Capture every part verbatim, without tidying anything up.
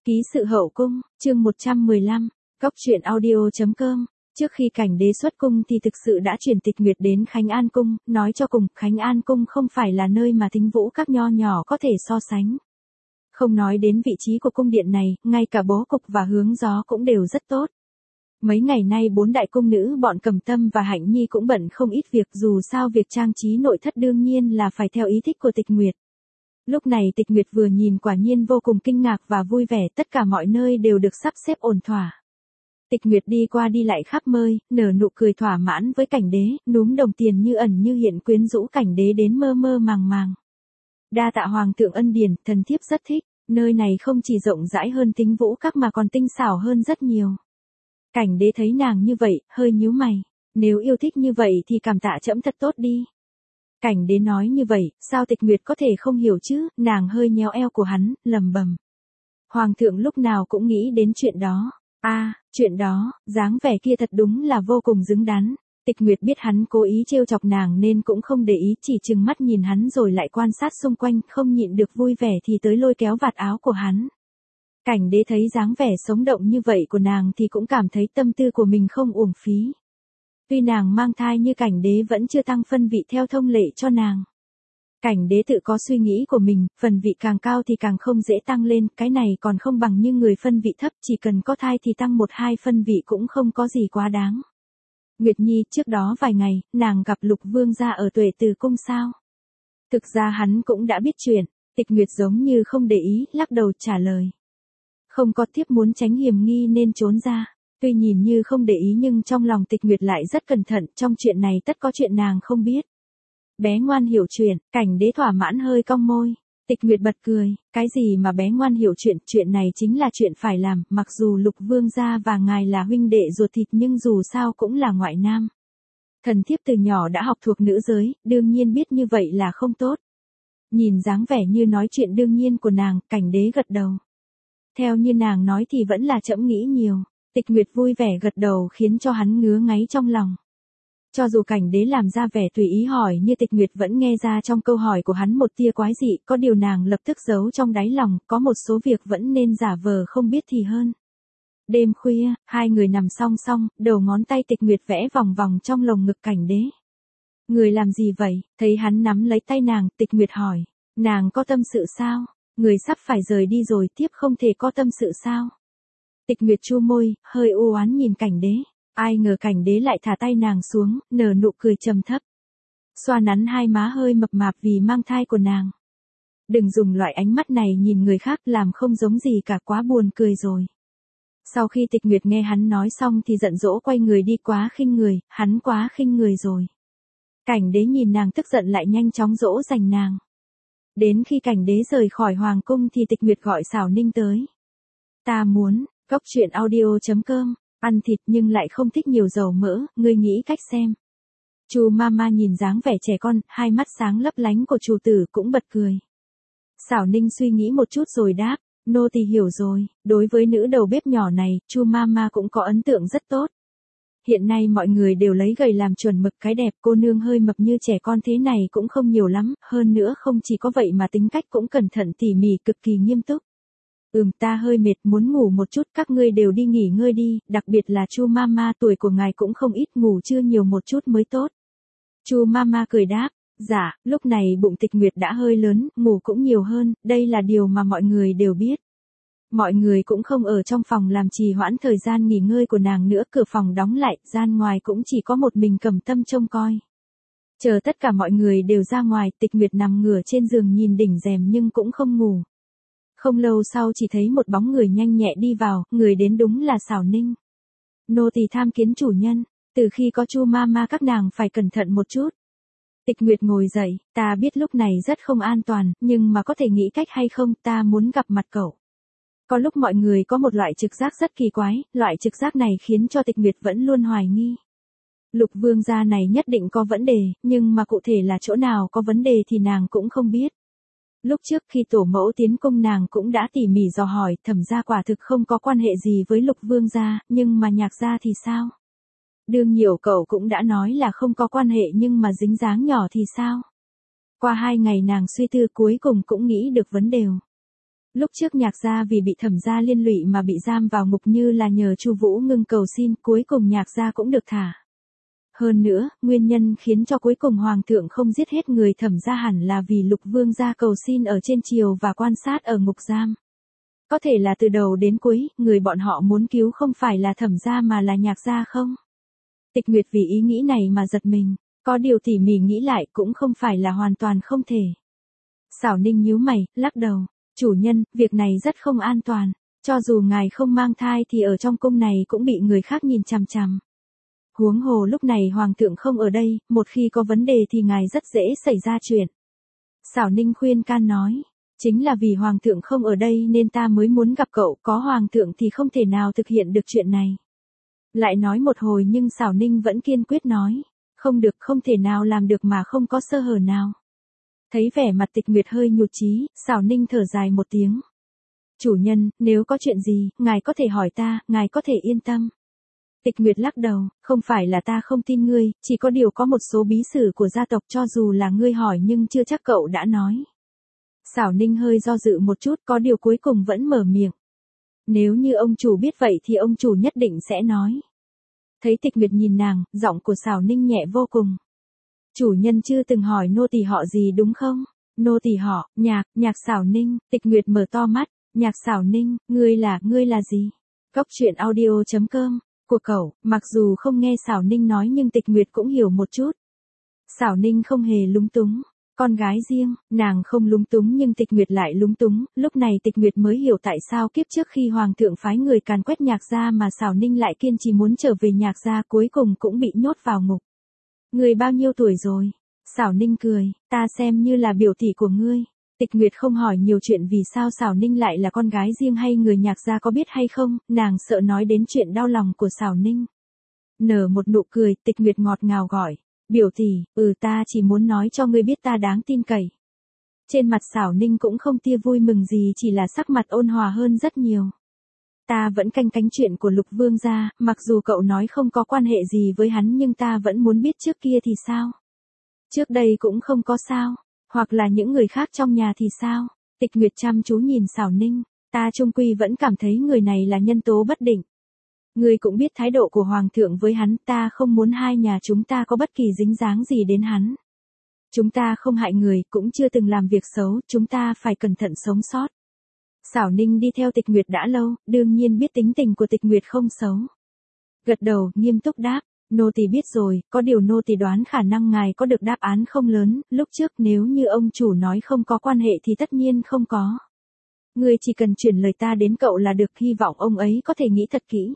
Ký sự hậu cung, chương một trăm mười lăm, Cóc truyện audio chấm com. Trước khi cảnh đế xuất cung thì thực sự đã chuyển Tịch Nguyệt đến Khánh An Cung, nói cho cùng, Khánh An Cung không phải là nơi mà thính vũ các nho nhỏ có thể so sánh. Không nói đến vị trí của cung điện này, ngay cả bố cục và hướng gió cũng đều rất tốt. Mấy ngày nay bốn đại cung nữ bọn Cẩm Tâm và Hạnh Nhi cũng bận không ít việc, dù sao việc trang trí nội thất đương nhiên là phải theo ý thích của Tịch Nguyệt. Lúc này Tịch Nguyệt vừa nhìn quả nhiên vô cùng kinh ngạc và vui vẻ, tất cả mọi nơi đều được sắp xếp ổn thỏa. Tịch Nguyệt đi qua đi lại khắp nơi, nở nụ cười thỏa mãn với cảnh đế, núm đồng tiền như ẩn như hiện quyến rũ cảnh đế đến mơ mơ màng màng. Đa tạ hoàng thượng ân điển, thần thiếp rất thích, nơi này không chỉ rộng rãi hơn thính vũ các mà còn tinh xảo hơn rất nhiều. Cảnh đế thấy nàng như vậy, hơi nhíu mày, nếu yêu thích như vậy thì cảm tạ trẫm thật tốt đi. Cảnh đế nói như vậy, sao Tịch Nguyệt có thể không hiểu chứ, nàng hơi nhéo eo của hắn, lầm bầm. Hoàng thượng lúc nào cũng nghĩ đến chuyện đó. a à, chuyện đó, dáng vẻ kia thật đúng là vô cùng đứng đắn. Tịch Nguyệt biết hắn cố ý trêu chọc nàng nên cũng không để ý, chỉ trừng mắt nhìn hắn rồi lại quan sát xung quanh, không nhịn được vui vẻ thì tới lôi kéo vạt áo của hắn. Cảnh đế thấy dáng vẻ sống động như vậy của nàng thì cũng cảm thấy tâm tư của mình không uổng phí. Tuy nàng mang thai như cảnh đế vẫn chưa tăng phân vị theo thông lệ cho nàng. Cảnh đế tự có suy nghĩ của mình, phần vị càng cao thì càng không dễ tăng lên, cái này còn không bằng như người phân vị thấp, chỉ cần có thai thì tăng một hai phân vị cũng không có gì quá đáng. Nguyệt Nhi, trước đó vài ngày, nàng gặp Lục Vương gia ở Tuệ Từ Cung sao? Thực ra hắn cũng đã biết chuyện. Tịch Nguyệt giống như không để ý, lắc đầu trả lời. Không có, tiếp muốn tránh hiểm nghi nên trốn ra. Tuy nhìn như không để ý nhưng trong lòng Tịch Nguyệt lại rất cẩn thận, trong chuyện này tất có chuyện nàng không biết. Bé ngoan hiểu chuyện, cảnh đế thỏa mãn hơi cong môi. Tịch Nguyệt bật cười, cái gì mà bé ngoan hiểu chuyện, chuyện này chính là chuyện phải làm, mặc dù Lục Vương gia và ngài là huynh đệ ruột thịt nhưng dù sao cũng là ngoại nam. Thần thiếp từ nhỏ đã học thuộc nữ giới, đương nhiên biết như vậy là không tốt. Nhìn dáng vẻ như nói chuyện đương nhiên của nàng, cảnh đế gật đầu. Theo như nàng nói thì vẫn là trẫm nghĩ nhiều. Tịch Nguyệt vui vẻ gật đầu khiến cho hắn ngứa ngáy trong lòng. Cho dù cảnh đế làm ra vẻ tùy ý hỏi như Tịch Nguyệt vẫn nghe ra trong câu hỏi của hắn một tia quái dị, có điều nàng lập tức giấu trong đáy lòng, có một số việc vẫn nên giả vờ không biết thì hơn. Đêm khuya, hai người nằm song song, đầu ngón tay Tịch Nguyệt vẽ vòng vòng trong lồng ngực cảnh đế. Người làm gì vậy? Thấy hắn nắm lấy tay nàng, Tịch Nguyệt hỏi. Nàng có tâm sự sao? Người sắp phải rời đi rồi, tiếp không thể có tâm sự sao? Tịch Nguyệt chu môi, hơi u oán nhìn cảnh đế. Ai ngờ cảnh đế lại thả tay nàng xuống, nở nụ cười trầm thấp. Xoa nắn hai má hơi mập mạp vì mang thai của nàng. Đừng dùng loại ánh mắt này nhìn người khác, làm không giống gì cả, quá buồn cười rồi. Sau khi Tịch Nguyệt nghe hắn nói xong thì giận dỗ quay người đi, quá khinh người, hắn quá khinh người rồi. Cảnh đế nhìn nàng tức giận lại nhanh chóng dỗ dành nàng. Đến khi cảnh đế rời khỏi hoàng cung thì Tịch Nguyệt gọi Xảo Ninh tới. Ta muốn, Cóc truyện audio chấm com, ăn thịt nhưng lại không thích nhiều dầu mỡ, ngươi nghĩ cách xem. Chu Mama nhìn dáng vẻ trẻ con, hai mắt sáng lấp lánh của chủ tử cũng bật cười. Xảo Ninh suy nghĩ một chút rồi đáp, nô tỳ hiểu rồi, đối với nữ đầu bếp nhỏ này, Chu Mama cũng có ấn tượng rất tốt. Hiện nay mọi người đều lấy gầy làm chuẩn mực, cái đẹp cô nương hơi mập như trẻ con thế này cũng không nhiều lắm, hơn nữa không chỉ có vậy mà tính cách cũng cẩn thận tỉ mỉ, cực kỳ nghiêm túc. Ừm, ta hơi mệt, muốn ngủ một chút, các ngươi đều đi nghỉ ngơi đi, đặc biệt là Chu Mama, tuổi của ngài cũng không ít, ngủ trưa nhiều một chút mới tốt. Chu Mama cười đáp, dạ, lúc này bụng Tịch Nguyệt đã hơi lớn, ngủ cũng nhiều hơn, đây là điều mà mọi người đều biết. Mọi người cũng không ở trong phòng làm trì hoãn thời gian nghỉ ngơi của nàng nữa, cửa phòng đóng lại, gian ngoài cũng chỉ có một mình Cẩm Tâm trông coi. Chờ tất cả mọi người đều ra ngoài, Tịch Nguyệt nằm ngửa trên giường nhìn đỉnh rèm nhưng cũng không ngủ. Không lâu sau chỉ thấy một bóng người nhanh nhẹ đi vào, người đến đúng là Xảo Ninh. Nô tỳ tham kiến chủ nhân, từ khi có Chu Mama các nàng phải cẩn thận một chút. Tịch Nguyệt ngồi dậy, ta biết lúc này rất không an toàn, nhưng mà có thể nghĩ cách hay không, ta muốn gặp mặt cậu. Có lúc mọi người có một loại trực giác rất kỳ quái, loại trực giác này khiến cho Tịch Nguyệt vẫn luôn hoài nghi. Lục Vương gia này nhất định có vấn đề, nhưng mà cụ thể là chỗ nào có vấn đề thì nàng cũng không biết. Lúc trước khi tổ mẫu tiến cung nàng cũng đã tỉ mỉ dò hỏi, Thẩm gia quả thực không có quan hệ gì với Lục Vương gia, nhưng mà Nhạc gia thì sao? Đương Nhiểu cậu cũng đã nói là không có quan hệ nhưng mà dính dáng nhỏ thì sao? Qua hai ngày nàng suy tư cuối cùng cũng nghĩ được vấn đề. Lúc trước Nhạc gia vì bị Thẩm gia liên lụy mà bị giam vào ngục như là nhờ Chu Vũ Ngưng cầu xin, cuối cùng Nhạc gia cũng được thả. Hơn nữa, nguyên nhân khiến cho cuối cùng Hoàng thượng không giết hết người Thẩm gia hẳn là vì Lục Vương gia cầu xin ở trên triều và quan sát ở ngục giam. Có thể là từ đầu đến cuối, người bọn họ muốn cứu không phải là Thẩm gia mà là Nhạc gia không? Tịch Nguyệt vì ý nghĩ này mà giật mình, có điều tỉ mỉ nghĩ lại cũng không phải là hoàn toàn không thể. Xảo Ninh nhíu mày, lắc đầu, chủ nhân, việc này rất không an toàn, cho dù ngài không mang thai thì ở trong cung này cũng bị người khác nhìn chằm chằm. Huống hồ lúc này Hoàng thượng không ở đây, một khi có vấn đề thì ngài rất dễ xảy ra chuyện. Xảo Ninh khuyên can nói, chính là vì Hoàng thượng không ở đây nên ta mới muốn gặp cậu, có Hoàng thượng thì không thể nào thực hiện được chuyện này. Lại nói một hồi nhưng Xảo Ninh vẫn kiên quyết nói, không được, không thể nào làm được mà không có sơ hở nào. Thấy vẻ mặt Tịch Nguyệt hơi nhụt chí, Xảo Ninh thở dài một tiếng. Chủ nhân, nếu có chuyện gì, ngài có thể hỏi ta, ngài có thể yên tâm. Tịch Nguyệt lắc đầu, không phải là ta không tin ngươi, chỉ có điều có một số bí sử của gia tộc cho dù là ngươi hỏi nhưng chưa chắc cậu đã nói. Xảo Ninh hơi do dự một chút, có điều cuối cùng vẫn mở miệng. Nếu như ông chủ biết vậy thì ông chủ nhất định sẽ nói. Thấy Tịch Nguyệt nhìn nàng, giọng của Xảo Ninh nhẹ vô cùng. Chủ nhân chưa từng hỏi nô tỳ họ gì đúng không? Nô tỳ họ, Nhạc, Nhạc Xảo Ninh. Tịch Nguyệt mở to mắt, Nhạc Xảo Ninh, ngươi là, ngươi là gì? Cốc truyện audio chấm com, của cậu, mặc dù không nghe Xảo Ninh nói nhưng Tịch Nguyệt cũng hiểu một chút. Xảo Ninh không hề lúng túng, con gái riêng, nàng không lúng túng nhưng Tịch Nguyệt lại lúng túng, lúc này Tịch Nguyệt mới hiểu tại sao kiếp trước khi Hoàng thượng phái người càn quét Nhạc gia mà Xảo Ninh lại kiên trì muốn trở về Nhạc gia cuối cùng cũng bị nhốt vào ngục. Người bao nhiêu tuổi rồi? Xảo Ninh cười, ta xem như là biểu tỷ của ngươi. Tịch Nguyệt không hỏi nhiều chuyện vì sao Xảo Ninh lại là con gái riêng hay người Nhạc gia có biết hay không, nàng sợ nói đến chuyện đau lòng của Xảo Ninh. Nở một nụ cười, Tịch Nguyệt ngọt ngào gọi, biểu tỷ, ừ ta chỉ muốn nói cho ngươi biết ta đáng tin cậy. Trên mặt Xảo Ninh cũng không tia vui mừng gì, chỉ là sắc mặt ôn hòa hơn rất nhiều. Ta vẫn canh cánh chuyện của Lục Vương gia, mặc dù cậu nói không có quan hệ gì với hắn nhưng ta vẫn muốn biết trước kia thì sao? Trước đây cũng không có sao, hoặc là những người khác trong nhà thì sao? Tịch Nguyệt chăm chú nhìn Xảo Ninh, ta chung quy vẫn cảm thấy người này là nhân tố bất định. Ngươi cũng biết thái độ của Hoàng thượng với hắn, ta không muốn hai nhà chúng ta có bất kỳ dính dáng gì đến hắn. Chúng ta không hại người, cũng chưa từng làm việc xấu, chúng ta phải cẩn thận sống sót. Xảo Ninh đi theo Tịch Nguyệt đã lâu, đương nhiên biết tính tình của Tịch Nguyệt không xấu. Gật đầu, nghiêm túc đáp, nô tỳ biết rồi, có điều nô tỳ đoán khả năng ngài có được đáp án không lớn, lúc trước nếu như ông chủ nói không có quan hệ thì tất nhiên không có. Ngươi chỉ cần chuyển lời ta đến cậu là được, hy vọng ông ấy có thể nghĩ thật kỹ.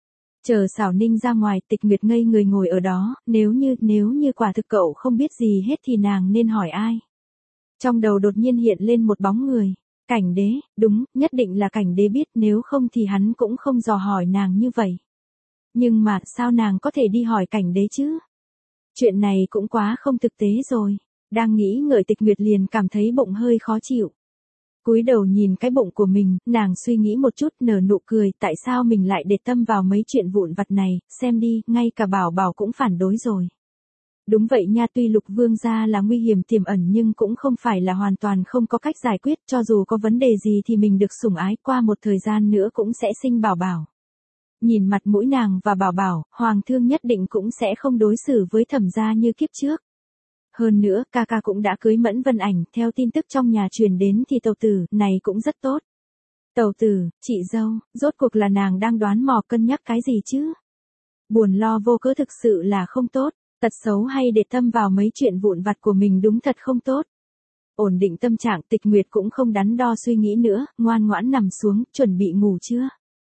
Chờ Xảo Ninh ra ngoài, Tịch Nguyệt ngây người ngồi ở đó, nếu như, nếu như quả thực cậu không biết gì hết thì nàng nên hỏi ai. Trong đầu đột nhiên hiện lên một bóng người. Cảnh Đế, đúng, nhất định là Cảnh Đế biết, nếu không thì hắn cũng không dò hỏi nàng như vậy. Nhưng mà, sao nàng có thể đi hỏi Cảnh Đế chứ? Chuyện này cũng quá không thực tế rồi. Đang nghĩ ngợi Tịch Nguyệt liền cảm thấy bụng hơi khó chịu. Cúi đầu nhìn cái bụng của mình, nàng suy nghĩ một chút nở nụ cười, tại sao mình lại để tâm vào mấy chuyện vụn vặt này, xem đi, ngay cả Bảo Bảo cũng phản đối rồi. Đúng vậy nha, tuy Lục Vương gia là nguy hiểm tiềm ẩn nhưng cũng không phải là hoàn toàn không có cách giải quyết, cho dù có vấn đề gì thì mình được sủng ái, qua một thời gian nữa cũng sẽ sinh Bảo Bảo. Nhìn mặt mũi nàng và Bảo Bảo, Hoàng thương nhất định cũng sẽ không đối xử với Thẩm gia như kiếp trước. Hơn nữa, ca ca cũng đã cưới Mẫn Vân Ảnh, theo tin tức trong nhà truyền đến thì tàu tử này cũng rất tốt. Tàu tử, chị dâu, rốt cuộc là nàng đang đoán mò cân nhắc cái gì chứ? Buồn lo vô cớ thực sự là không tốt. Tật xấu hay để tâm vào mấy chuyện vụn vặt của mình đúng thật không tốt. Ổn định tâm trạng, Tịch Nguyệt cũng không đắn đo suy nghĩ nữa, ngoan ngoãn nằm xuống, chuẩn bị ngủ trưa.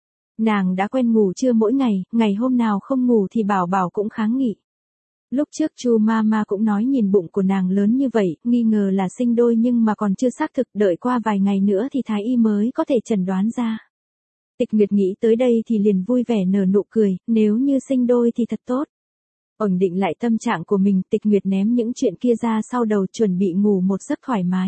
Nàng đã quen ngủ trưa mỗi ngày, ngày hôm nào không ngủ thì Bảo Bảo cũng kháng nghị. Lúc trước Chu Mama cũng nói nhìn bụng của nàng lớn như vậy, nghi ngờ là sinh đôi nhưng mà còn chưa xác thực, đợi qua vài ngày nữa thì thái y mới có thể chẩn đoán ra. Tịch Nguyệt nghĩ tới đây thì liền vui vẻ nở nụ cười, nếu như sinh đôi thì thật tốt. Ổn định lại tâm trạng của mình, Tịch Nguyệt ném những chuyện kia ra sau đầu, chuẩn bị ngủ một giấc thoải mái.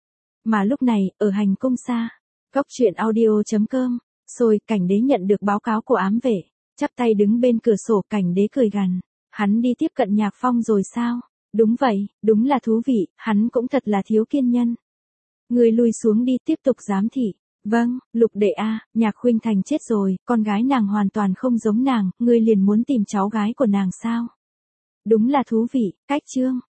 Mà lúc này, ở hành cung xa, cốc truyện audio chấm com, rồi Cảnh Đế nhận được báo cáo của ám vệ, chắp tay đứng bên cửa sổ. Cảnh Đế cười gằn, hắn đi tiếp cận Nhạc Phong rồi sao? Đúng vậy, đúng là thú vị, hắn cũng thật là thiếu kiên nhân. Người lui xuống đi, tiếp tục giám thị. Vâng, Lục đệ a, Nhạc Khuynh Thành chết rồi, con gái nàng hoàn toàn không giống nàng, ngươi liền muốn tìm cháu gái của nàng sao? Đúng là thú vị, cách chương.